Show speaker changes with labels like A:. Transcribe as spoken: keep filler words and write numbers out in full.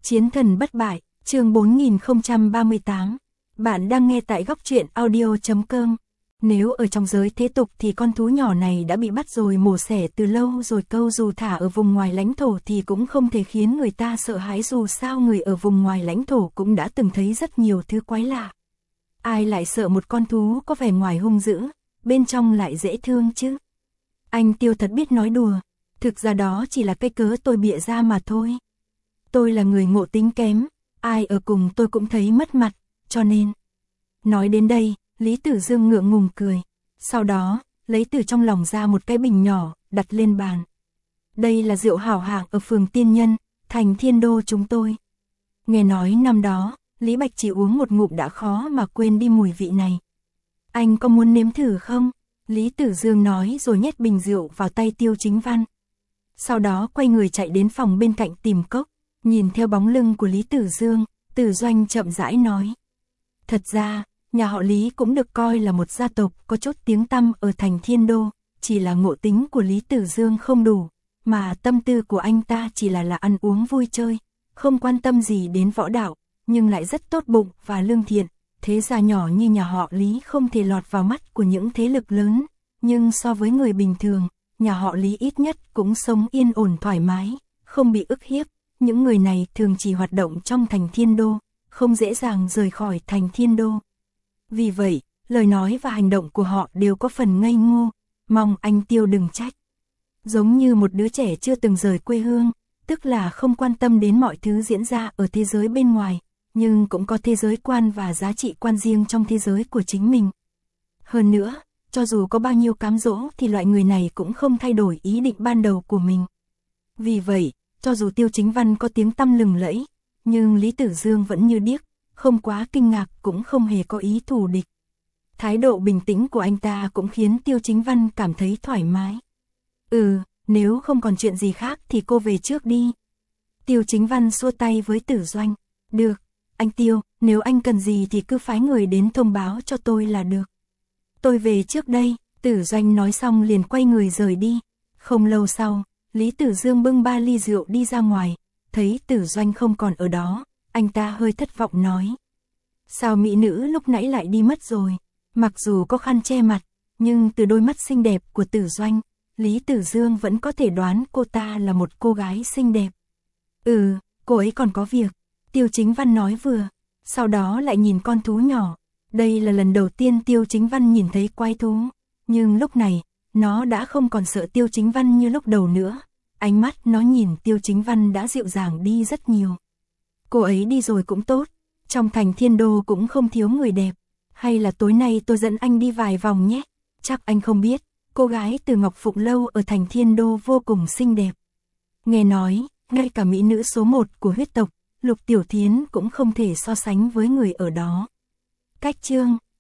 A: Chiến thần bất bại, chương bốn nghìn không trăm ba mươi tám. Bạn đang nghe tại góc truyện audio chấm com. Nếu ở trong giới thế tục thì con thú nhỏ này đã bị bắt rồi mổ xẻ từ lâu rồi, câu dù thả ở vùng ngoài lãnh thổ thì cũng không thể khiến người ta sợ hãi, dù sao người ở vùng ngoài lãnh thổ cũng đã từng thấy rất nhiều thứ quái lạ. Ai lại sợ một con thú có vẻ ngoài hung dữ, bên trong lại dễ thương chứ? Anh Tiêu thật biết nói đùa, thực ra đó chỉ là cái cớ tôi bịa ra mà thôi. Tôi là người ngộ tính kém, ai ở cùng tôi cũng thấy mất mặt, cho nên... Nói đến đây, Lý Tử Dương ngượng ngùng cười. Sau đó, lấy từ trong lòng ra một cái bình nhỏ, đặt lên bàn. Đây là rượu hảo hạng ở phường Tiên Nhân, thành Thiên Đô chúng tôi. Nghe nói năm đó, Lý Bạch chỉ uống một ngụm đã khó mà quên đi mùi vị này. Anh có muốn nếm thử không? Lý Tử Dương nói rồi nhét bình rượu vào tay Tiêu Chính Văn. Sau đó quay người chạy đến phòng bên cạnh tìm cốc. Nhìn theo bóng lưng của Lý Tử Dương, Tử Doanh chậm rãi nói. Thật ra, nhà họ Lý cũng được coi là một gia tộc có chút tiếng tăm ở thành Thiên Đô, chỉ là ngộ tính của Lý Tử Dương không đủ, mà tâm tư của anh ta chỉ là là ăn uống vui chơi, không quan tâm gì đến võ đạo, nhưng lại rất tốt bụng và lương thiện. Thế gia nhỏ như nhà họ Lý không thể lọt vào mắt của những thế lực lớn, nhưng so với người bình thường, nhà họ Lý ít nhất cũng sống yên ổn thoải mái, không bị ức hiếp. Những người này thường chỉ hoạt động trong thành Thiên Đô, không dễ dàng rời khỏi thành Thiên Đô. Vì vậy, lời nói và hành động của họ đều có phần ngây ngô, mong anh Tiêu đừng trách. Giống như một đứa trẻ chưa từng rời quê hương, tức là không quan tâm đến mọi thứ diễn ra ở thế giới bên ngoài, nhưng cũng có thế giới quan và giá trị quan riêng trong thế giới của chính mình. Hơn nữa, cho dù có bao nhiêu cám dỗ thì loại người này cũng không thay đổi ý định ban đầu của mình. Vì vậy, cho dù Tiêu Chính Văn có tiếng tăm lừng lẫy, nhưng Lý Tử Dương vẫn như điếc, không quá kinh ngạc cũng không hề có ý thù địch. Thái độ bình tĩnh của anh ta cũng khiến Tiêu Chính Văn cảm thấy thoải mái. Ừ, nếu không còn chuyện gì khác thì cô về trước đi. Tiêu Chính Văn xua tay với Tử Doanh. Được, anh Tiêu, nếu anh cần gì thì cứ phái người đến thông báo cho tôi là được. Tôi về trước đây, Tử Doanh nói xong liền quay người rời đi. Không lâu sau, Lý Tử Dương bưng ba ly rượu đi ra ngoài, thấy Tử Doanh không còn ở đó, anh ta hơi thất vọng nói. Sao mỹ nữ lúc nãy lại đi mất rồi? Mặc dù có khăn che mặt, nhưng từ đôi mắt xinh đẹp của Tử Doanh, Lý Tử Dương vẫn có thể đoán cô ta là một cô gái xinh đẹp. Ừ, cô ấy còn có việc, Tiêu Chính Văn nói vừa, sau đó lại nhìn con thú nhỏ. Đây là lần đầu tiên Tiêu Chính Văn nhìn thấy quái thú, nhưng lúc này, nó đã không còn sợ Tiêu Chính Văn như lúc đầu nữa. Ánh mắt nó nhìn Tiêu Chính Văn đã dịu dàng đi rất nhiều. Cô ấy đi rồi cũng tốt, trong thành Thiên Đô cũng không thiếu người đẹp. Hay là tối nay tôi dẫn anh đi vài vòng nhé. Chắc anh không biết, cô gái từ Ngọc Phụng Lâu ở thành Thiên Đô vô cùng xinh đẹp. Nghe nói, ngay cả mỹ nữ số một của huyết tộc, Lục Tiểu Thiến cũng không thể so sánh với người ở đó. Cách chương